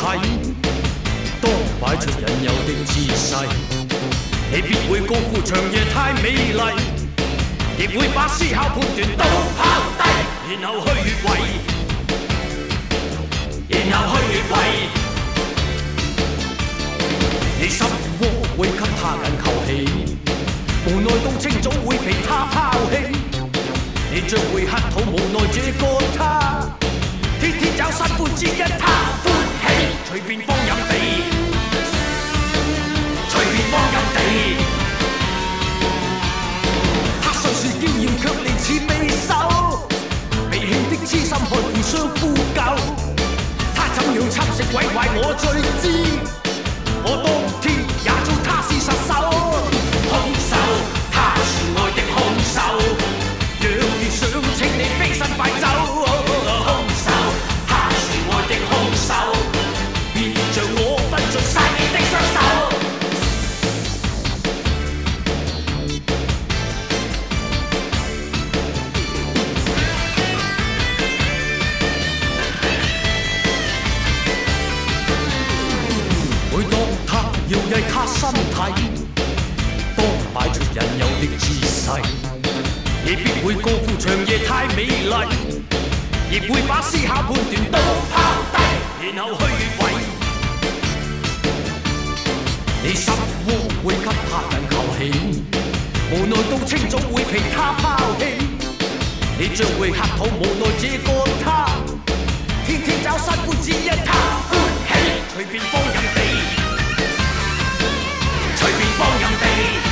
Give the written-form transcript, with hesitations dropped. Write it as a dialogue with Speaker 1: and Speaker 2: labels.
Speaker 1: 體，當擺出引誘的姿勢，你必會高呼長夜太美麗，亦會把思考判斷都拋低，然後去越位，然後去越位。你心窩會給他緊扣起，無奈到清早會被他拋棄，你將會乞討無奈這個他，天天找新歡只因他歡喜，隨便放任地，隨便放任地。他雖是經驗卻離似未手，脾氣的痴心看互相呼救，他怎樣侵蝕毀壞我最知。我當天也做他是殺手，兇手，他是愛的兇手。若遇上請你飛身快走，兇手，他是愛的兇手。別像我分盡晒你的雙手。每當他搖曳他身體，當擺出引誘的姿勢，你必會高呼長夜太美麗，亦會把思考判斷都拋低，然後去越位。你心窩會給他緊扣起，無奈到清早會被他拋棄，你將會乞討無奈這個他，天天找新歡只因他歡喜，隨便放任地，隨便放任地。